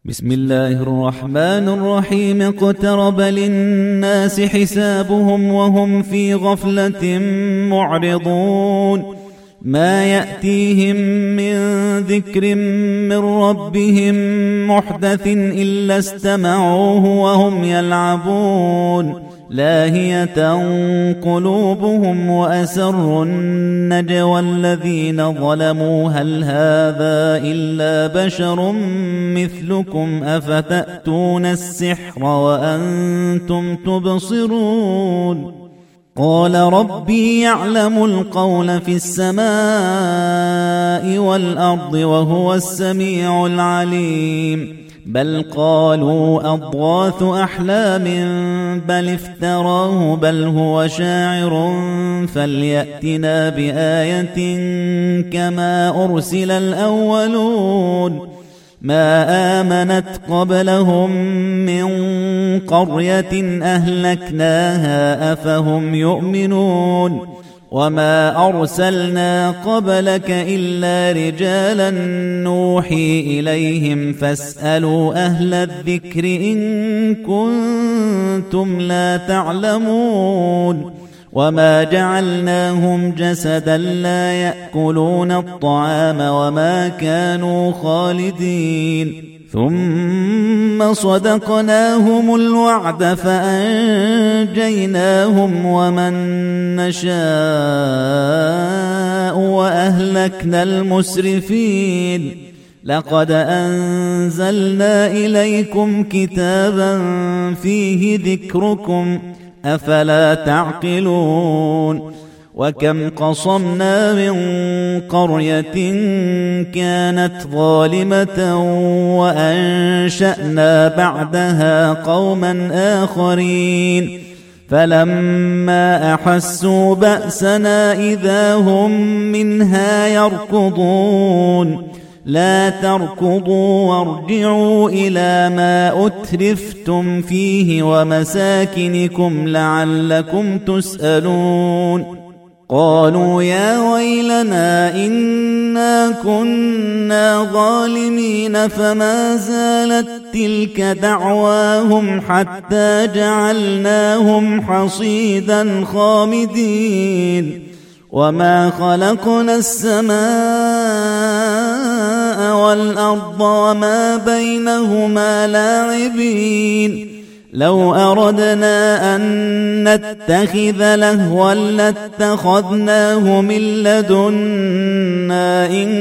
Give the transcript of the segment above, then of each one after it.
بسم الله الرحمن الرحيم. اقترب للناس حسابهم وهم في غفلة معرضون. ما يأتيهم من ذكر من ربهم محدث إلا استمعوه وهم يلعبون. لاهية قلوبهم وأسروا النجوى الذين ظلموا هل هذا إلا بشر مثلكم أفتأتون السحر وأنتم تبصرون. قال ربي يعلم القول في السماء والأرض وهو السميع العليم. بل قالوا أضغاث أحلام بل افتراه بل هو شاعر فليأتنا بآية كما أرسل الأولون. ما آمنت قبلهم من قرية أهلكناها أفهم يؤمنون. وما أرسلنا قبلك إلا رجالا نوحي إليهم فاسألوا أهل الذكر إن كنتم لا تعلمون. وما جعلناهم جسدا لا يأكلون الطعام وما كانوا خالدين. ثم صدقناهم الوعد فأنجيناهم ومن نشاء وأهلكنا المسرفين. لقد أنزلنا إليكم كتابا فيه ذكركم أفلا تعقلون. وكم قصمنا من قرية كانت ظالمة وأنشأنا بعدها قوما آخرين فلما أحسوا بأسنا إذا هم منها يركضون. لا تركضوا وارجعوا إلى ما أترفتم فيه ومساكنكم لعلكم تسألون. قالوا يا ويلنا إنا كنا ظالمين فما زالت تلك دعواهم حتى جعلناهم حصيدا خامدين. وما خلقنا السماء والأرض وما بينهما لاعبين. لو أردنا أن نتخذ لهوا لاتخذناه من لدنا إن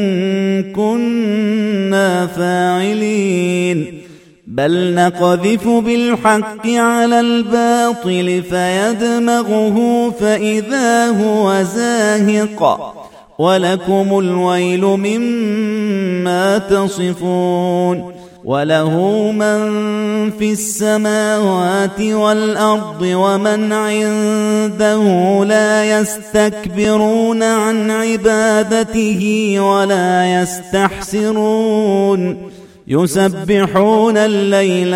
كنا فاعلين. بل نقذف بالحق على الباطل فيدمغه فإذا هو زاهق ولكم الويل مما تصفون. وله من في السماوات والأرض ومن عنده لا يستكبرون عن عبادته ولا يستحسرون. يسبحون الليل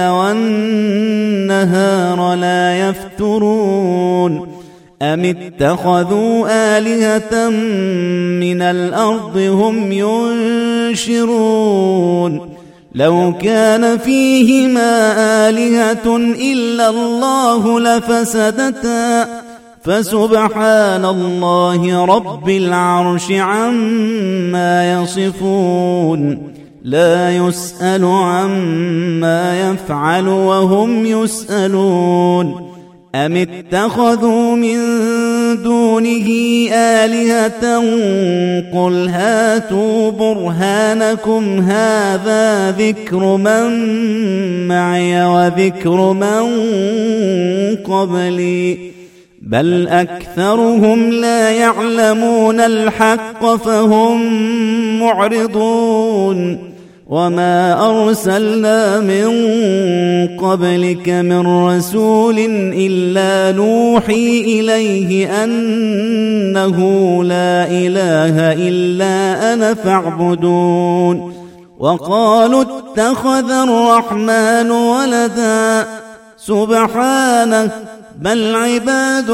والنهار لا يفترون. أم اتخذوا آلهة من الأرض هم ينشرون. لو كان فيهما آلهة إلا الله لفسدتا فسبحان الله رب العرش عما يصفون. لا يسأل عما يفعل وهم يسألون. أم اتخذوا من دونه آلهة قل هاتوا برهانكم هذا ذكر من معي وذكر من قبلي بل أكثرهم لا يعلمون الحق فهم معرضون. وما أرسلنا من قبلك من رسول إلا نوحي إليه أنه لا إله إلا أنا فاعبدون. وقالوا اتخذ الرحمن ولدا سبحانه بل عباد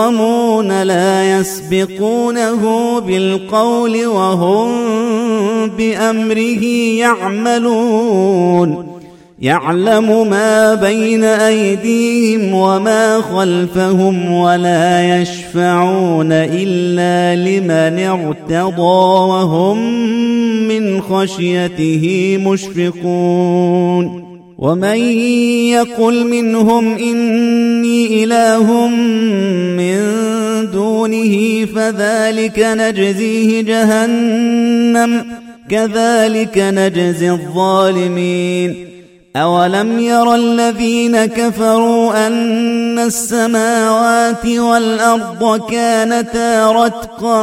مكرمون لا يسبقونه بالقول وهم بأمره يعملون يعلم ما بين أيديهم وما خلفهم ولا يشفعون إلا لمن ارتضى وهم من خشيته مشفقون ومن يقل منهم إني إله من دونه فذلك نجزيه جهنم كذلك نجزي الظالمين أولم ير الذين كفروا أن السماوات والأرض كانتا رتقا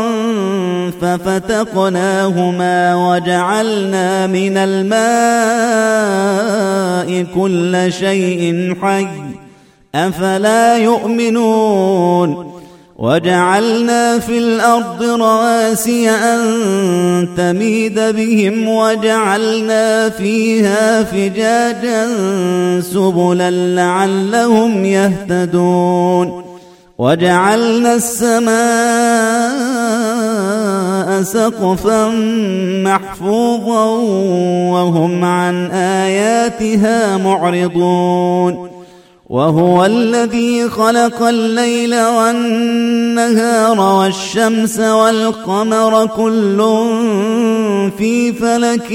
ففتقناهما وجعلنا من الماء كل شيء حي أفلا يؤمنون وجعلنا في الأرض رواسي أن تميد بهم وجعلنا فيها فجاجا سبلا لعلهم يهتدون وجعلنا السماء سقفا محفوظا وهم عن آياتها معرضون وهو الذي خلق الليل والنهار والشمس والقمر كل في فلك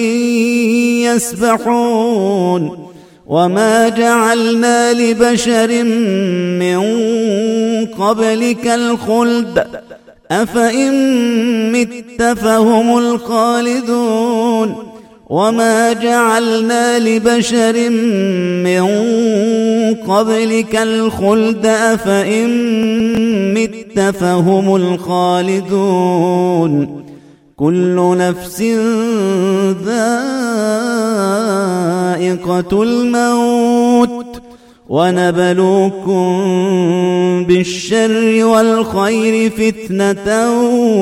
يسبحون وما جعلنا لبشر من قبلك الخلد أفإن مت فهم الخالدون وما جعلنا لبشر من قبلك الخلد أفإن مت فهم الخالدون كل نفس ذائقة الموت ونبلوكم بالشر والخير فتنة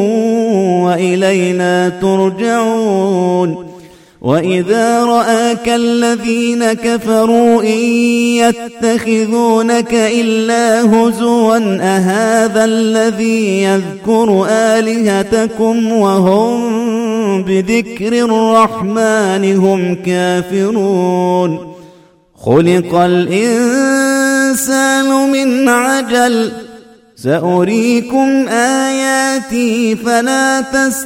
وإلينا ترجعون وإذا رآك الذين كفروا إن يتخذونك إلا هزوا أهذا الذي يذكر آلهتكم وهم بذكر الرحمن هم كافرون خلق الإنسان من عجل سأريكم آياتي فلا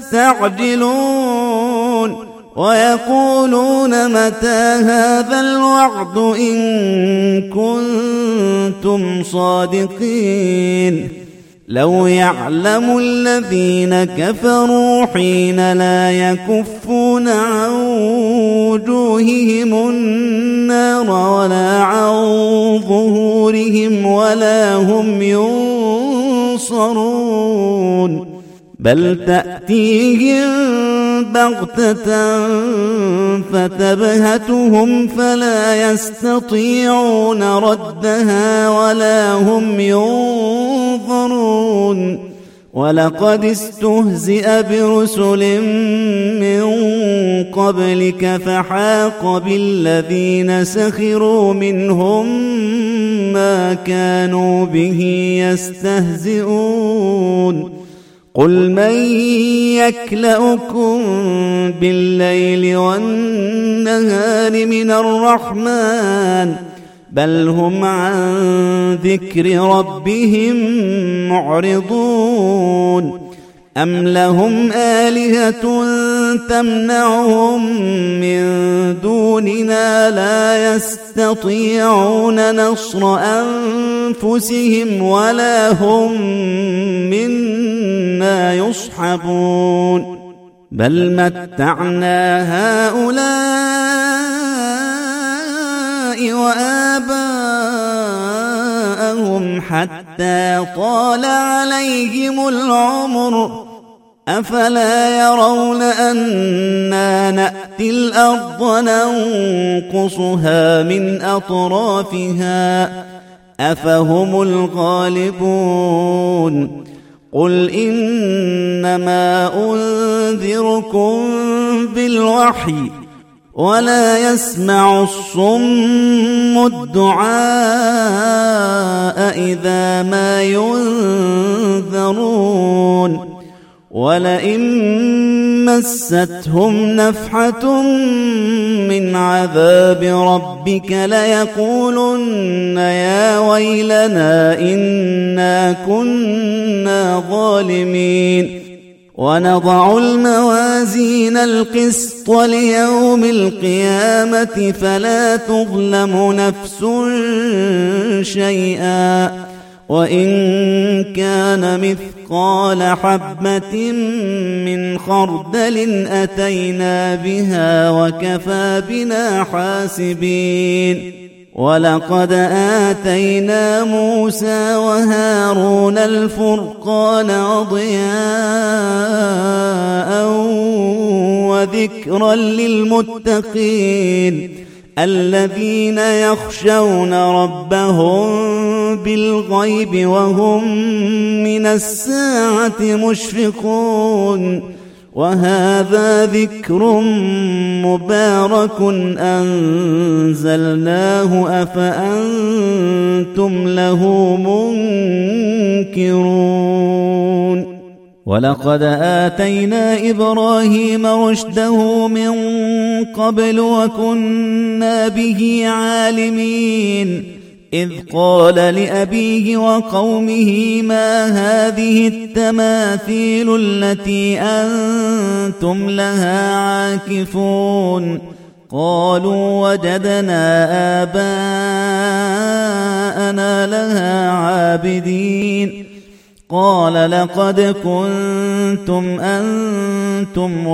تستعجلون ويقولون متى هذا الوعد إن كنتم صادقين لو يعلم الذين كفروا حين لا يكفون عن وجوههم النار ولا عن ظهورهم ولا هم ينصرون بل تأتيهم بغتة فتبهتهم فلا يستطيعون ردها ولا هم ينظرون ولقد استهزئ برسل من قبلك فحاق بالذين سخروا منهم ما كانوا به يستهزئون قل من يكلؤكم بالليل والنهار من الرحمن بل هم عن ذكر ربهم معرضون أم لهم آلهة تمنعهم من دوننا لا يستطيعون نصر أنفسهم ولا هم منا يصحبون بل متعنا هؤلاء وآباءهم حتى طال عليهم العمر أفلا يرون أنا نأتي الأرض ننقصها من أطرافها أفهم الغالبون قل إنما أنذركم بالوحي ولا يسمع الصم الدعاء إذا ما ينذرون ولئن مستهم نفحة من عذاب ربك ليقولن يا ويلنا إنا كنا ظالمين ونضع الموازين القسط ليوم القيامة فلا تظلم نفس شيئا وإن كان مثقال حبة من خردل أتينا بها وكفى بنا حاسبين ولقد آتينا موسى وهارون الفرقان وضياء وذكرا للمتقين الذين يخشون ربهم بالغيب وهم من الساعة مشفقون وهذا ذكر مبارك أنزلناه أفأنتم له منكرون ولقد آتينا إبراهيم رشده من قبل وكنا به عالمين إذ قال لأبيه وقومه ما هذه التماثيل التي أنتم لها عاكفون قالوا وجدنا آباءنا لها عابدين قال لقد كنتم أنتم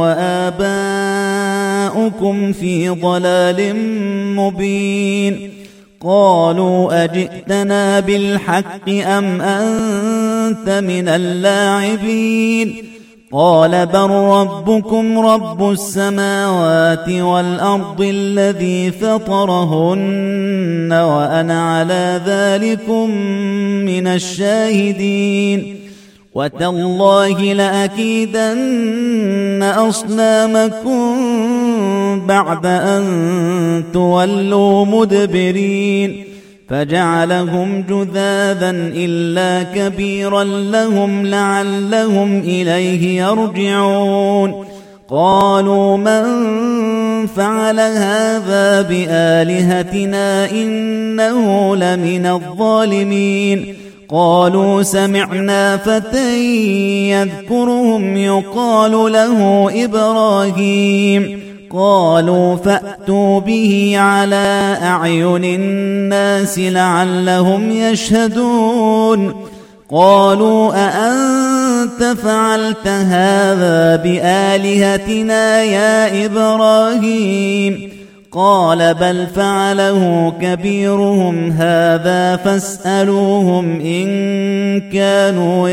وآباؤكم في ضلال مبين قالوا أجئتنا بالحق أم أنت من اللاعبين قال بل ربكم رب السماوات والأرض الذي فطرهن وأنا على ذلكم من الشاهدين وتالله لأكيدن أصنامكم بعد أن تولوا مدبرين فجعلهم جذاذا إلا كبيرا لهم لعلهم إليه يرجعون قالوا من فعل هذا بآلهتنا إنه لمن الظالمين قالوا سمعنا فتى يذكرهم يقال له إبراهيم قالوا فأتوا به على أعين الناس لعلهم يشهدون قالوا أأنت فعلت هذا بآلهتنا يا إبراهيم قال بل فعله كبيرهم هذا فاسألوهم إن كانوا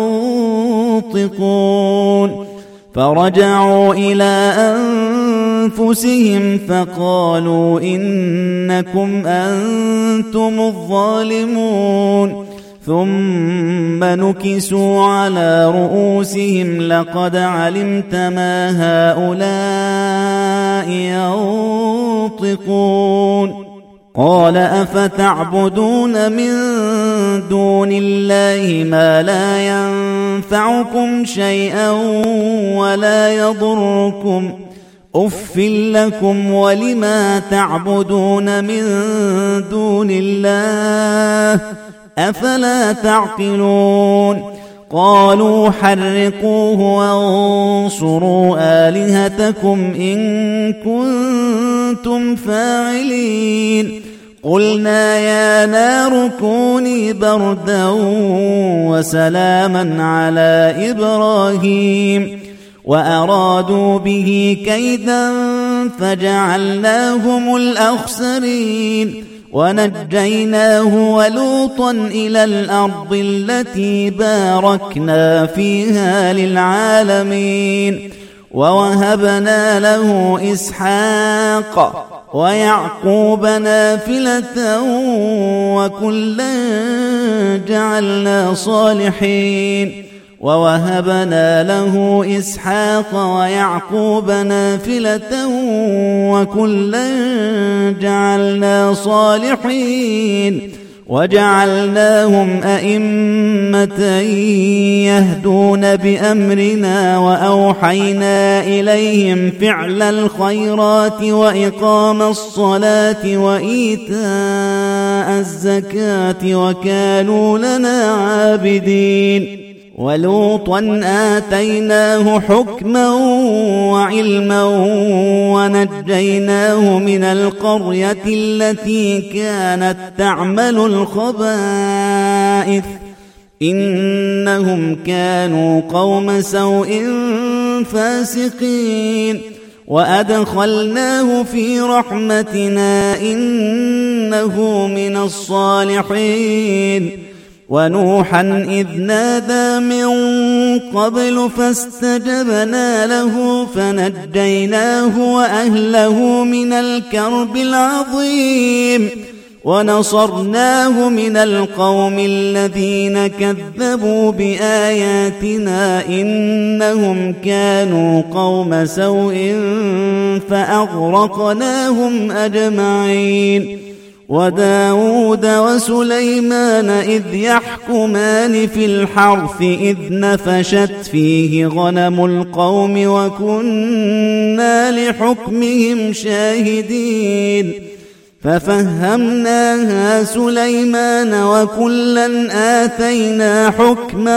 ينطقون فرجعوا إلى أنفسهم فقالوا إنكم أنتم الظالمون ثم نكسوا على رؤوسهم لقد علمت ما هؤلاء ينطقون قال أفتعبدون من دون الله ما لا ينفعكم شيئا ولا يضركم أف لكم ولما تعبدون من دون الله أفلا تعقلون قالوا حرقوه وانصروا آلهتكم إن كنتم فاعلين قلنا يا نار كوني بردا وسلاما على إبراهيم وأرادوا به كيدا فجعلناهم الأخسرين ونجيناه ولوطا إلى الأرض التي باركنا فيها للعالمين ووهبنا له إسحاق ويعقوب نافلة وكلا جعلنا صالحين ووهبنا له إسحاق ويعقوب نافلة وكلا جعلنا صالحين وجعلناهم أئمة يهدون بأمرنا وأوحينا إليهم فعل الخيرات وإقام الصلاة وإيتاء الزكاة وكانوا لنا عابدين. ولوطا آتيناه حكما وعلما ونجيناه من القرية التي كانت تعمل الخبائث إنهم كانوا قوم سوء فاسقين. وأدخلناه في رحمتنا إنه من الصالحين. ونوحا إذ نادى من قبل فاستجبنا له فنجيناه وأهله من الكرب العظيم ونصرناه من القوم الذين كذبوا بآياتنا إنهم كانوا قوم سوء فأغرقناهم أجمعين. وداود وسليمان إذ يحكمان في الحرث إذ نفشت فيه غنم القوم وكنا لحكمهم شاهدين. ففهمناها سليمان وكلا آتينا حكما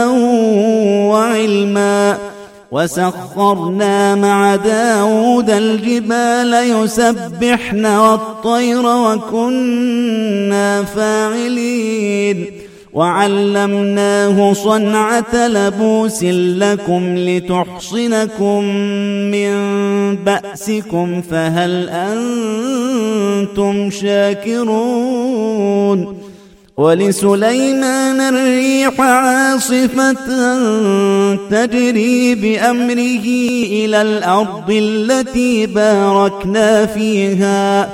وعلما وسخرنا مع داود الجبال يسبحن والطير وكنا فاعلين. وعلمناه صنعة لبوس لكم لتحصنكم من بأسكم فهل أنتم شاكرون. ولسليمان الريح عاصفة تجري بأمره إلى الأرض التي باركنا فيها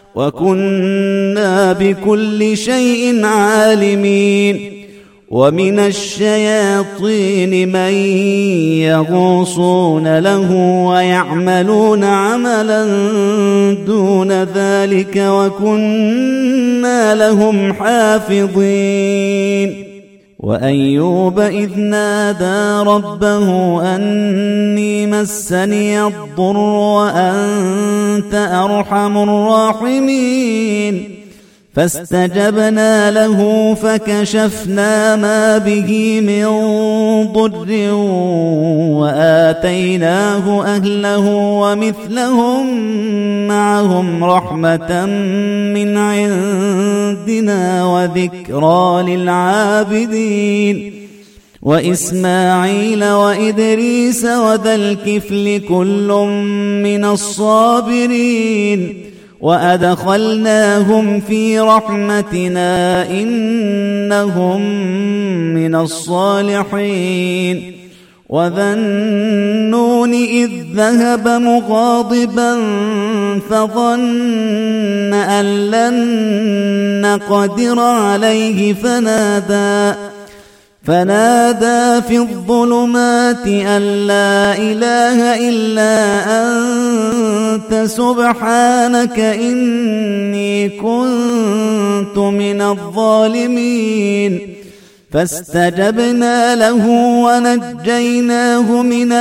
وكنا بكل شيء عالمين. ومن الشياطين من يغوصون له ويعملون عملا دون ذلك وكنا لهم حافظين. وأيوب إذ نادى ربه أني مسني الضر وأنت أرحم الراحمين فاستجبنا له فكشفنا ما به من ضر وآتيناه أهله ومثلهم معهم رحمة من عندنا وذكرى للعابدين. وإسماعيل وإدريس وذا الكفل كل من الصابرين وأدخلناهم في رحمتنا إنهم من الصالحين. وذا النون إذ ذهب مغاضبا فظن أن لن نقدر عليه فنادى في الظلمات أن لا إله إلا أنت سبحانك إني كنت من الظالمين. فاستجبنا له ونجيناه من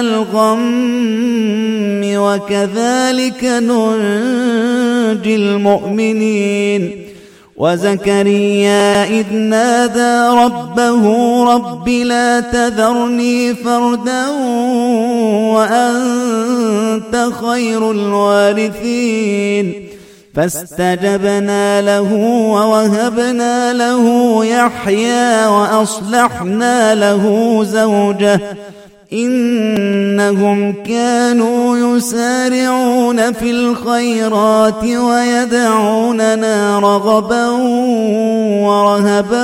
الغم وكذلك ننجي المؤمنين. وزكريا إذ نادى ربه رب لا تذرني فردا وأنت خير الوارثين فاستجبنا له ووهبنا له يحيى وأصلحنا له زوجه إنهم كانوا يسارعون في الخيرات ويدعوننا رغبا ورهبا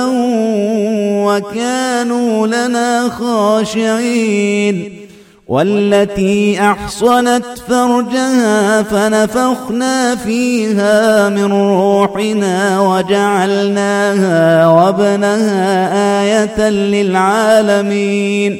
وكانوا لنا خاشعين. والتي أحصنت فرجها فنفخنا فيها من روحنا وجعلناها وابنها آية للعالمين.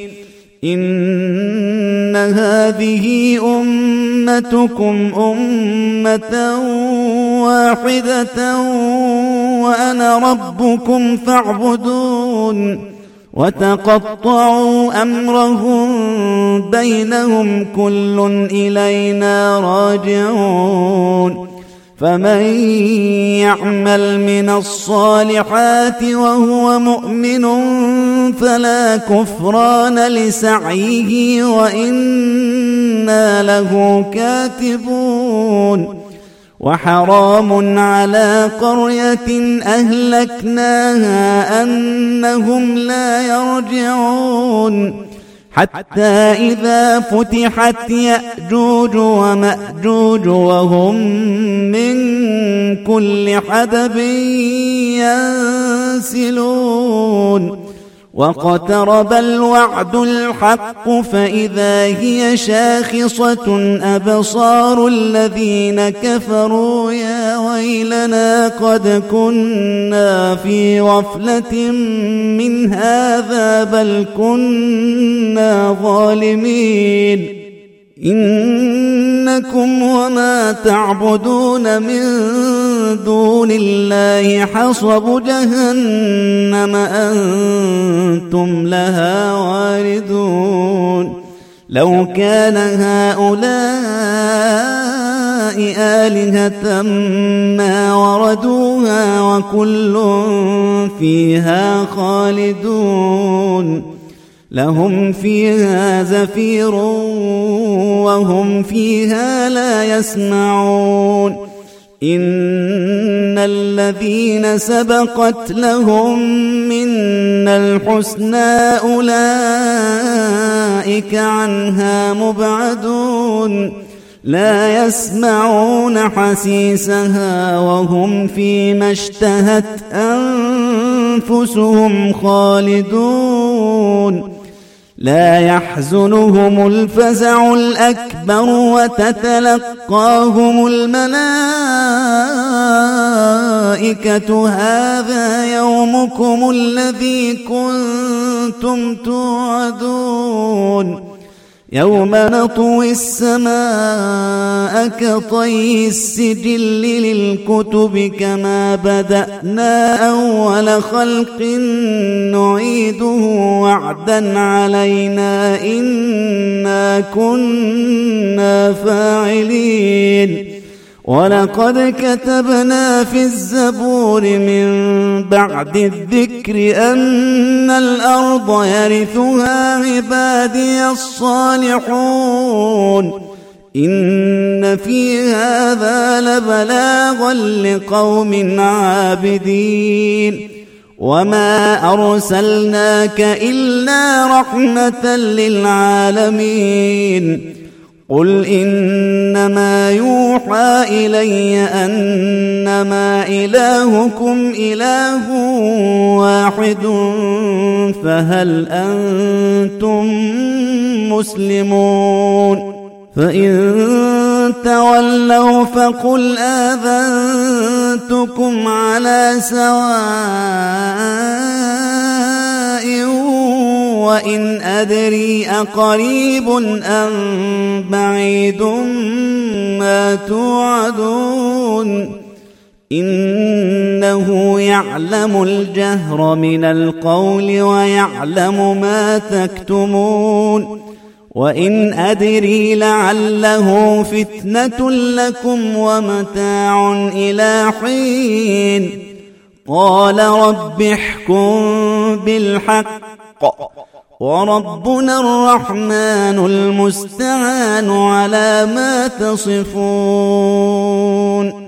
إن هذه أمتكم أمة واحدة وأنا ربكم فاعبدون وتقطعوا أمرهم بينهم كل إلينا راجعون فمن يعمل من الصالحات وهو مؤمن فلا كفران لسعيه وإنا له كاتبون وحرام على قرية أهلكناها أنهم لا يرجعون حتى إذا فتحت يأجوج ومأجوج وهم من كل حدب ينسلون واقترب الوعد الحق فإذا هي شاخصة أبصار الذين كفروا يا ويلنا قد كنا في غفلة من هذا بل كنا ظالمين إنكم وما تعبدون من دون الله حصب جهنم أنتم لها واردون لو كان هؤلاء آلهة ما وردوها وكل فيها خالدون لهم فيها زفير وهم فيها لا يسمعون إن الذين سبقت لهم منا الحسنى أولئك عنها مبعدون لا يسمعون حسيسها وهم فيما اشتهت أنفسهم خالدون لا يحزنهم الفزع الأكبر وتتلقاهم الملائكة هذا يومكم الذي كنتم توعدون يوم نطوي السماء كطي السجل للكتب كما بدأنا أول خلق نعيده وعدا علينا إنا كنا فاعلين ولقد كتبنا في الزبور من بعد الذكر أن الأرض يرثها عبادي الصالحون إن في هذا لبلاغا لقوم عابدين وما أرسلناك إلا رحمة للعالمين قل إنما يوحى إلي أنما إلهكم إله واحد فهل أنتم مسلمون فإن تولوا فقل آذنتكم على سواء وإن أدري أقريب أم بعيد ما توعدون إنه يعلم الجهر من القول ويعلم ما تكتمون وإن أدري لعله فتنة لكم ومتاع إلى حين قال رب احكم بالحق وربنا الرحمن المستعان على ما تصفون